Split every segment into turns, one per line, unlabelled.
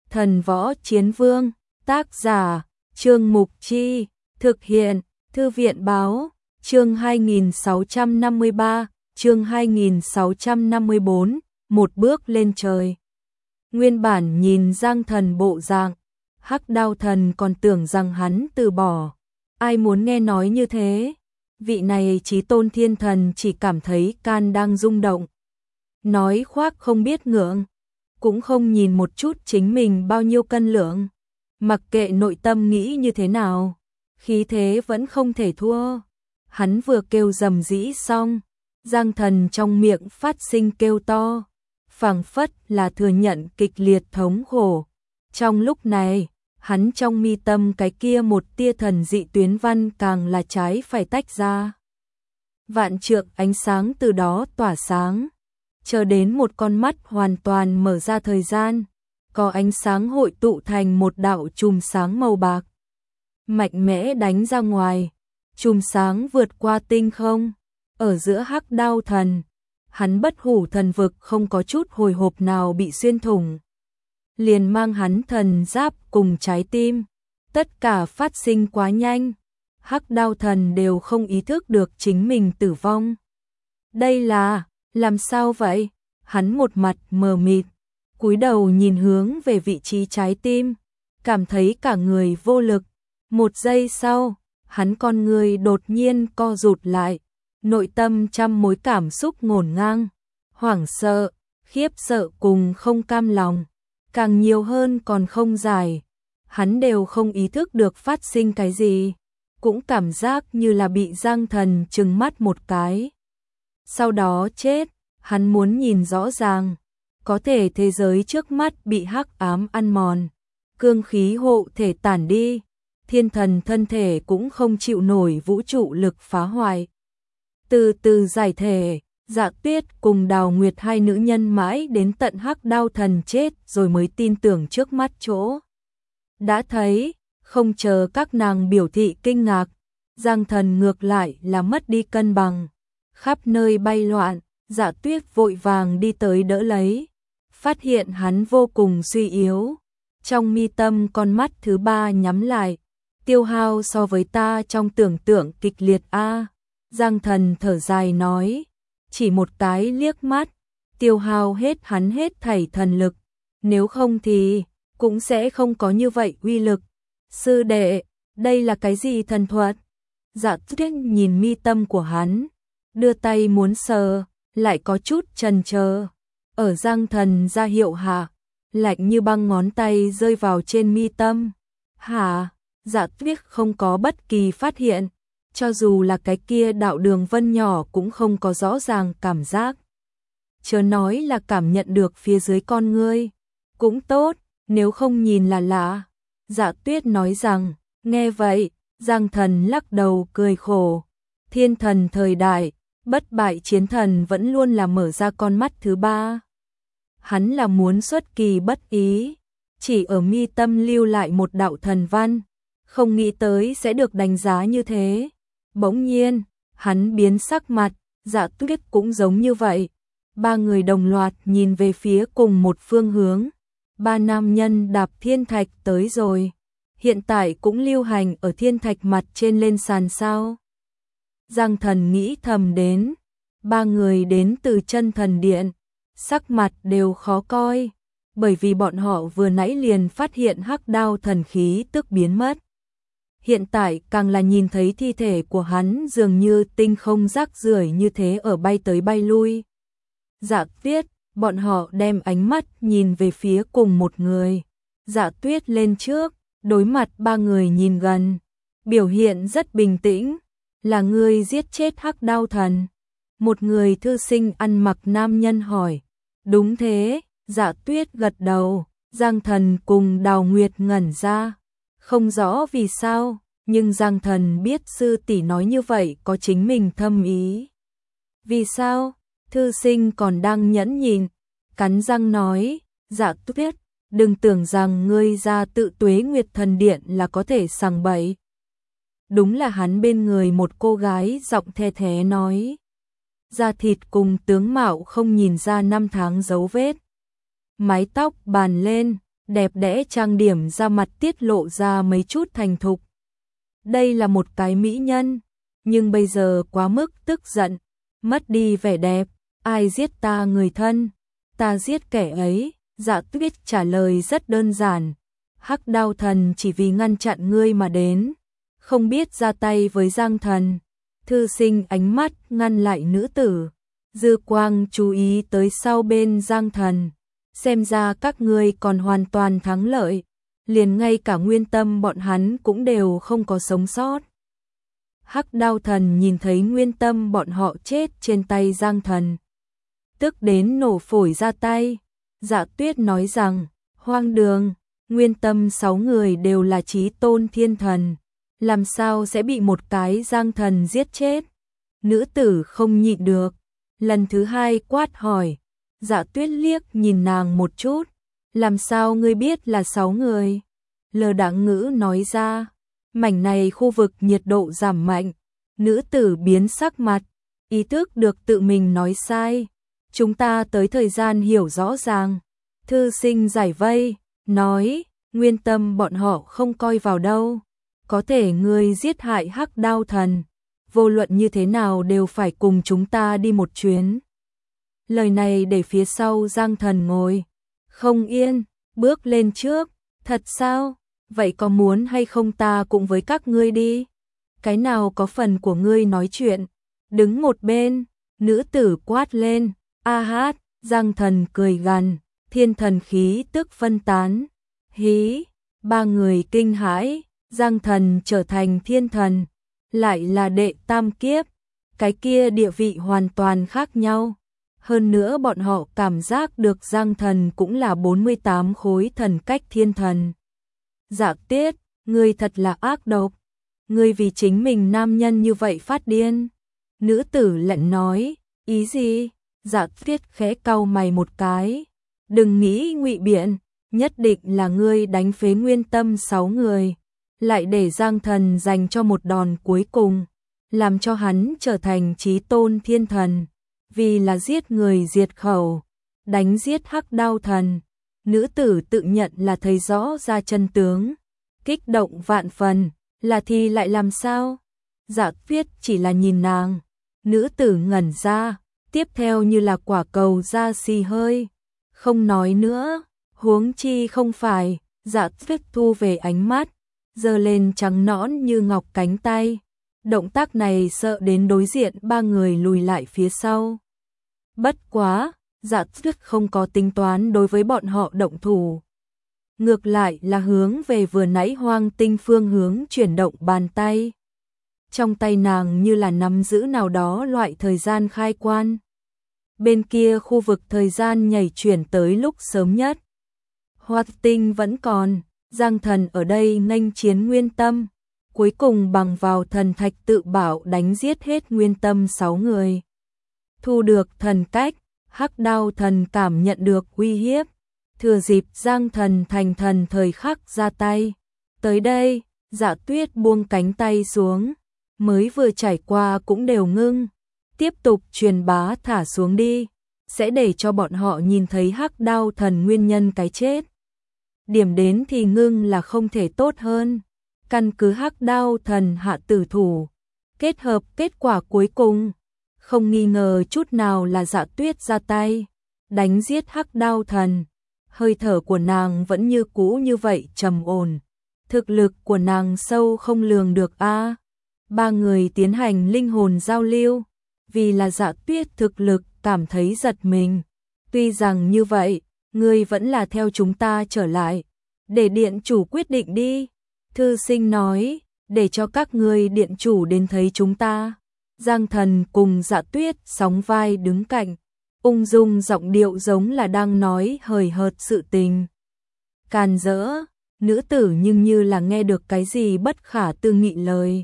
Thần Võ Chiến Vương, tác giả, Trương Mục Chi, thực hiện, Thư viện Báo, chương 2653, chương 2654, một bước lên trời. Nguyên bản nhìn Giang Thần bộ dạng, Hắc Đao Thần còn tưởng rằng hắn từ bỏ. Ai muốn nghe nói như thế? Vị này Chí Tôn Thiên Thần chỉ cảm thấy can đang rung động. Nói khoác không biết ngượng, cũng không nhìn một chút chính mình bao nhiêu cân lượng. Mặc kệ nội tâm nghĩ như thế nào, khí thế vẫn không thể thua. Hắn vừa kêu rầm rĩ xong, Giang Thần trong miệng phát sinh kêu to, phảng phất là thừa nhận kịch liệt thống khổ. Trong lúc này, hắn trong mi tâm cái kia một tia thần dị tuyến văn càng là trái phải tách ra. Vạn trượng ánh sáng từ đó tỏa sáng, chờ đến một con mắt hoàn toàn mở ra thời gian, có ánh sáng hội tụ thành một đạo chùm sáng màu bạc. Mạnh mẽ đánh ra ngoài, chùm sáng vượt qua tinh không, ở giữa Hắc Đao Thần, hắn bất hủ thần vực không có chút hồi hộp nào bị xuyên thủng. Liền mang hắn thần giáp cùng trái tim, tất cả phát sinh quá nhanh, Hắc Đao Thần đều không ý thức được chính mình tử vong. Đây là, làm sao vậy? Hắn một mặt mờ mịt, cúi đầu nhìn hướng về vị trí trái tim, cảm thấy cả người vô lực. Một giây sau, hắn con người đột nhiên co rụt lại, nội tâm trăm mối cảm xúc ngổn ngang, hoảng sợ, khiếp sợ cùng không cam lòng, càng nhiều hơn còn không giải. Hắn đều không ý thức được phát sinh cái gì, cũng cảm giác như là bị Giang Thần trừng mắt một cái. Sau đó chết, hắn muốn nhìn rõ ràng, có thể thế giới trước mắt bị hắc ám ăn mòn, cương khí hộ thể tản đi, thiên thần thân thể cũng không chịu nổi vũ trụ lực phá hoại. Từ từ giải thể, Dạ Tuyết cùng Đào Nguyệt hai nữ nhân mãi đến tận Hắc Đao Thần chết rồi mới tin tưởng trước mắt chỗ đã thấy, không chờ các nàng biểu thị kinh ngạc, Giang Thần ngược lại là mất đi cân bằng, khắp nơi bay loạn. Dạ Tuyết vội vàng đi tới đỡ lấy, phát hiện hắn vô cùng suy yếu, trong mi tâm con mắt thứ ba nhắm lại, tiêu hao so với ta trong tưởng tượng kịch liệt a. Giang Thần thở dài nói, chỉ một cái liếc mắt, tiêu hao hết hắn hết thảy thần lực, nếu không thì cũng sẽ không có như vậy uy lực. Sư đệ, đây là cái gì thần thuật? Dạ Tuyết nhìn mi tâm của hắn, đưa tay muốn sờ, lại có chút chần chờ. Ở Giang Thần ra hiệu hạ, lạnh như băng ngón tay rơi vào trên mi tâm. Hả? Dạ Tuyết không có bất kỳ phát hiện, cho dù là cái kia đạo đường vân nhỏ cũng không có rõ ràng cảm giác. Chớ nói là cảm nhận được phía dưới con ngươi. Cũng tốt, nếu không nhìn là lạ. Dạ Tuyết nói rằng, nghe vậy, Giang Thần lắc đầu cười khổ. Thiên thần thời đại, bất bại chiến thần vẫn luôn là mở ra con mắt thứ ba. Hắn là muốn xuất kỳ bất ý, chỉ ở mi tâm lưu lại một đạo thần văn, không nghĩ tới sẽ được đánh giá như thế. Bỗng nhiên, hắn biến sắc mặt, Dạ Tuyết cũng giống như vậy. Ba người đồng loạt nhìn về phía cùng một phương hướng. Ba nam nhân đạp thiên thạch tới rồi, hiện tại cũng lưu hành ở thiên thạch mặt trên lên sàn sao. Giang Thần nghĩ thầm đến, ba người đến từ Chân Thần Điện, sắc mặt đều khó coi, bởi vì bọn họ vừa nãy liền phát hiện Hắc Đao thần khí tức biến mất. Hiện tại càng là nhìn thấy thi thể của hắn dường như tinh không rác rưởi như thế ở bay tới bay lui. Dạ Tuyết, bọn họ đem ánh mắt nhìn về phía cùng một người. Dạ Tuyết lên trước, đối mặt ba người nhìn gần, biểu hiện rất bình tĩnh. Là ngươi giết chết Hắc Đao Thần? Một người thư sinh ăn mặc nam nhân hỏi. Đúng thế, Dạ Tuyết gật đầu. Giang Thần cùng Đào Nguyệt ngẩn ra, không rõ vì sao, nhưng Giang Thần biết sư tỷ nói như vậy có chính mình thâm ý. Vì sao? Thư sinh còn đang nhẫn nhịn, cắn răng nói, Dạ Tuyết, đừng tưởng rằng ngươi ra tự Tuế Nguyệt Thần Điện là có thể sằng bậy. Đúng là hắn bên người một cô gái giọng the thế nói. Da thịt cùng tướng mạo không nhìn ra năm tháng dấu vết. Mái tóc bàn lên, đẹp đẽ trang điểm ra mặt tiết lộ ra mấy chút thành thục. Đây là một cái mỹ nhân, nhưng bây giờ quá mức tức giận, mất đi vẻ đẹp. Ai giết ta người thân? Ta giết kẻ ấy. Dạ Tuyết trả lời rất đơn giản. Hắc Đao Thần chỉ vì ngăn chặn ngươi mà đến, không biết ra tay với Giang Thần. Thư Sinh ánh mắt ngăn lại nữ tử, dư quang chú ý tới sau bên Giang Thần. Xem ra các ngươi còn hoàn toàn thắng lợi, liền ngay cả Nguyên Tâm bọn hắn cũng đều không có sống sót. Hắc Đao Thần nhìn thấy Nguyên Tâm bọn họ chết trên tay Giang Thần, tức đến nổ phổi ra tay. Dạ Tuyết nói rằng, hoang đường, Nguyên Tâm 6 người đều là chí tôn thiên thần, làm sao sẽ bị một cái Giang Thần giết chết? Nữ tử không nhịn được, lần thứ hai quát hỏi. Dạ Tuyết liếc nhìn nàng một chút, làm sao ngươi biết là 6 người? Lờ đãng ngữ nói ra, mảnh này khu vực nhiệt độ giảm mạnh. Nữ tử biến sắc mặt, ý thức được tự mình nói sai. Chúng ta tới thời gian hiểu rõ ràng. Thư Sinh giải vây, nói, Nguyên Tâm bọn họ không coi vào đâu. Có thể ngươi giết hại Hắc Đao Thần, vô luận như thế nào đều phải cùng chúng ta đi một chuyến. Lời này để phía sau Giang Thần ngồi không yên, bước lên trước. Thật sao? Vậy có muốn hay không ta cùng với các ngươi đi? Cái nào có phần của ngươi nói chuyện? Đứng một bên, nữ tử quát lên. A hát, Giang Thần cười gằn, thiên thần khí tức phân tán. Hí, ba người kinh hãi, Giang Thần trở thành thiên thần, lại là đệ tam kiếp, cái kia địa vị hoàn toàn khác nhau. Hơn nữa bọn họ cảm giác được Giang Thần cũng là 48 khối thần cách thiên thần. Dạ Tuyết, ngươi thật là ác độc, ngươi vì chính mình nam nhân như vậy phát điên. Nữ tử lạnh nói, ý gì? Dạ Tuyết khẽ cau mày một cái, đừng nghĩ ngụy biện, nhất định là ngươi đánh phế Nguyên Tâm 6 người, lại để Giang Thần dành cho một đòn cuối cùng, làm cho hắn trở thành chí tôn thiên thần, vì là giết người diệt khẩu, đánh giết Hắc Đao Thần. Nữ tử tự nhận là thấy rõ ra chân tướng, kích động vạn phần, là thì lại làm sao? Dạ Tuyết chỉ là nhìn nàng, nữ tử ngẩn ra, tiếp theo như là quả cầu ra xì hơi, không nói nữa. Huống chi không phải. Dạ Tuyết thu về ánh mắt, giơ lên trắng nõn như ngọc cánh tay. Động tác này sợ đến đối diện ba người lùi lại phía sau. Bất quá, Dạ Tuyết không có tính toán đối với bọn họ động thủ. Ngược lại là hướng về vừa nãy Hoang Tinh phương hướng chuyển động bàn tay. Trong tay nàng như là nắm giữ nào đó loại thời gian khai quan. Bên kia khu vực thời gian nhảy chuyển tới lúc sớm nhất. Hoa Tinh vẫn còn, Giang Thần ở đây nghênh chiến Nguyên Tâm, cuối cùng bằng vào thần thạch tự bảo đánh giết hết Nguyên Tâm 6 người. Thu được thần cách, Hắc Đao Thần cảm nhận được uy hiếp, thừa dịp Giang Thần thành thần thời khắc ra tay. Tới đây, Dạ Tuyết buông cánh tay xuống, mới vừa trải qua cũng đều ngưng, tiếp tục truyền bá thả xuống đi, sẽ để cho bọn họ nhìn thấy Hắc Đao Thần nguyên nhân cái chết. Điểm đến thì ngưng là không thể tốt hơn, căn cứ Hắc Đao Thần hạ tử thủ, kết hợp kết quả cuối cùng, không nghi ngờ chút nào là Dạ Tuyết ra tay, đánh giết Hắc Đao Thần. Hơi thở của nàng vẫn như cũ như vậy trầm ổn, thực lực của nàng sâu không lường được a. Ba người tiến hành linh hồn giao lưu, vì là Dạ Tuyết thực lực cảm thấy giật mình. Tuy rằng như vậy, ngươi vẫn là theo chúng ta trở lại, để điện chủ quyết định đi. Thư Sinh nói, để cho các ngươi điện chủ đến thấy chúng ta. Giang Thần cùng Dạ Tuyết sóng vai đứng cạnh, ung dung giọng điệu giống là đang nói hời hợt sự tình. Càn rỡ, nữ tử nhưng như là nghe được cái gì bất khả tư nghị lời.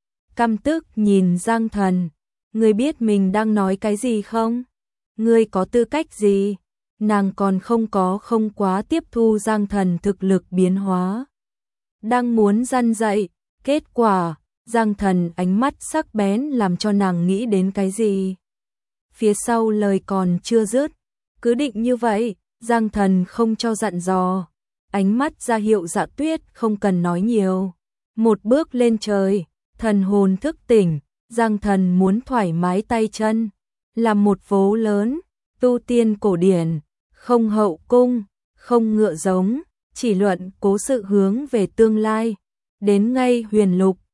Căm tức nhìn Giang Thần, ngươi biết mình đang nói cái gì không? Ngươi có tư cách gì? Nàng còn không quá tiếp thu Giang Thần thực lực biến hóa. Đang muốn răn dạy, kết quả, Giang Thần ánh mắt sắc bén làm cho nàng nghĩ đến cái gì. Phía sau lời còn chưa dứt, cứ định như vậy, Giang Thần không cho dặn dò. ánh mắt ra hiệu Dạ Tuyết không cần nói nhiều. Một bước lên trời, thần hồn thức tỉnh, Giang Thần muốn thoải mái tay chân, làm một vố lớn, tu tiên cổ điển, không hậu cung, không ngựa giống, chỉ luận cố sự hướng về tương lai, đến ngay huyền lục,